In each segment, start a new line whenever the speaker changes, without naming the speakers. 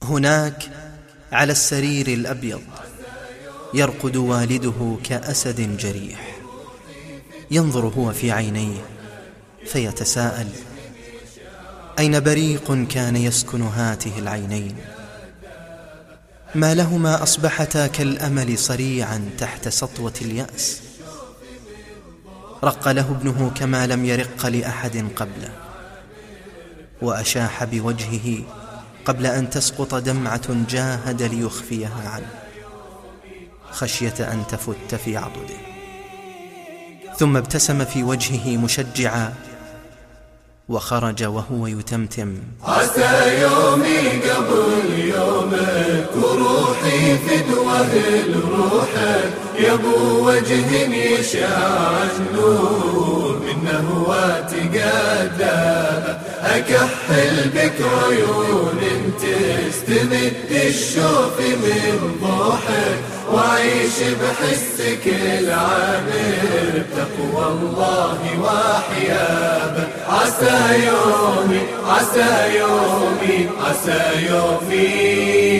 هناك على السرير الأبيض يرقد والده كأسد جريح، ينظر هو في عينيه فيتساءل: أين بريق كان يسكن هاته العينين؟ ما لهما أصبحتا كالأمل صريعا تحت سطوة اليأس. رق له ابنه كما لم يرق لأحد قبله، وأشاح بوجهه قبل أن تسقط دمعة جاهد ليخفيها عنه خشية أن تفت في عضده، ثم ابتسم في وجهه مشجعا وخرج وهو يتمتم:
عسى يومي قبل يومك وروحي فدوة لروحك، يا ابو وجه يشع النور منه واتقدم، اكحل بك عيون تستمد الشوف من ضوحك، وعيش بحسك العامر بتقوى الله وحيابه. عسى يومي عسى يومي عسى يومي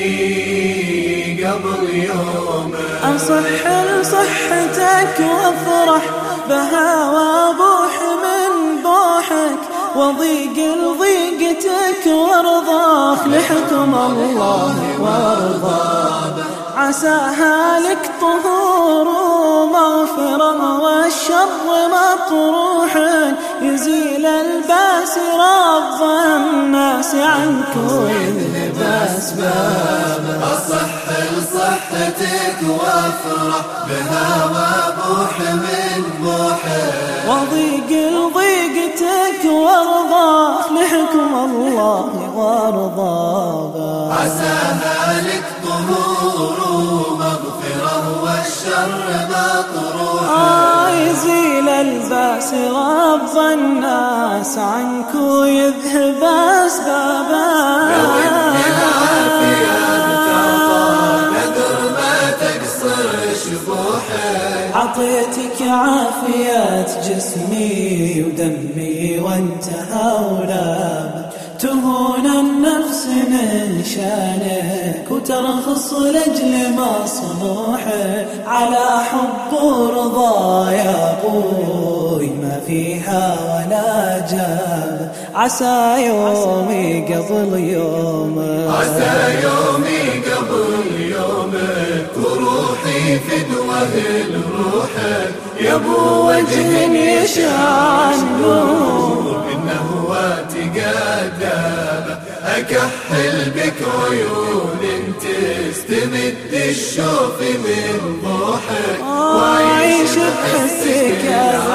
قبل يومك،
أصح لصحتك وافرح بها وابوح من بوحك، وضيق لضيقتك وارضاك لحكم الله وارضاك. عساها لك طهور ومغفرة والشر مطروحك، يزيل الباس رب الناس عنك ويذهب أسبابك.
أصح لصحتك وافرح بها وابوح من بوحك،
وضيق لضيقتك وارضاك لحكم الله وارضاك.
عساها لك طهور ومغفرة والشر مطروحك،
يزيل الباس رب الناس عنك ويذهب أسبابك.
لو إن العافية بتعطى نذر ما تقصر شبوحك،
عطيتك عافية جسمي ودمي وانتهى ولابك، تهون النفس من شانك وترخص لأجل مصلوحك، على حب ورضا يا أبوي ما فيها ولا جاب. عسى يومي قبل يومك،
عسى يومي قبل يومك وروحي فدوة لروحك، يا ابو وجه يشع النور انه واتقدم، اكحل بك عيون تستمد الشوف من ضوحك،
وعيش بحسك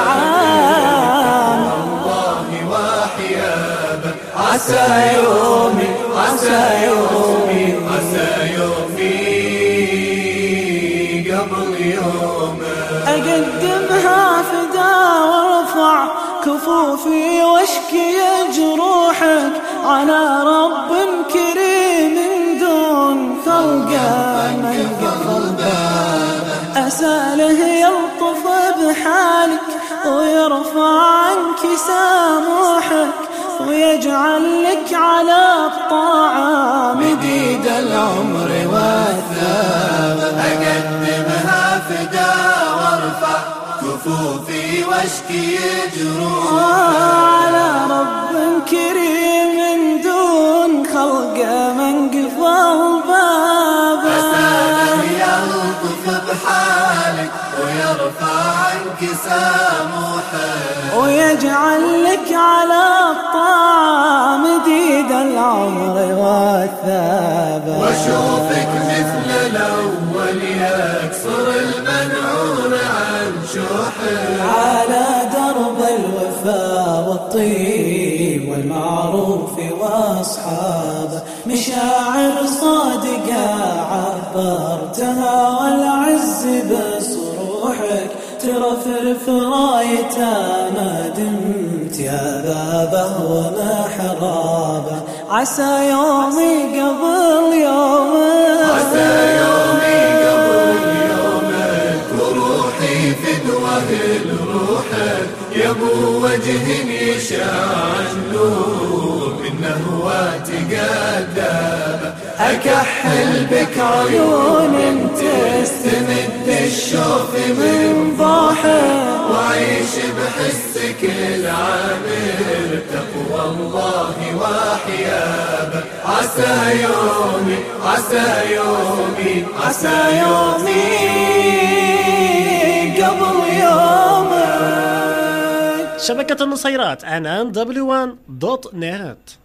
أزعام
الله وحيابك. عسى يومي عسى يومي عسى يومي قبل يومك،
أقدمها فدا وارفع كفوفي واشكي جروحك، على رب كريم دون خلقه من قبل بابه، أسأله يلطف بحالك ويرفع عنك ساموحك، ويجعل لك على الطاعة مديد العمر والثواب.
أقدمها فدا وارفع كفوفي واشكي جروحي،
على رب كريم دون خلقه من قفل بابه،
أسأله يلطف بحالك ويرفع عنك ساموحك،
ويجعل لك على الطاعة مديد العمر والثواب.
واشوفك مثل الأول يكسر المنعور عن شوحك،
على درب الوفا والطيب والمعروف واصحابه، مشاعر صادقة عبرتها والعز بصروحك، ترفرف رايته ما دمت يا بابه ومحرابه. عسى يومي قبل يومك،
عسى يومي قبل يومك وروحي فدوة لروحك، يا ابو وجه يشع النور منه واتقدم، أكحل بك عيون تستمد الشوف من ضاحك وعيش بحسك العامر تقوى الله وحيابه. عسى يومي عسى يومي عسى يومي قبل يومك.
شبكة النصيرات عنان w1.net.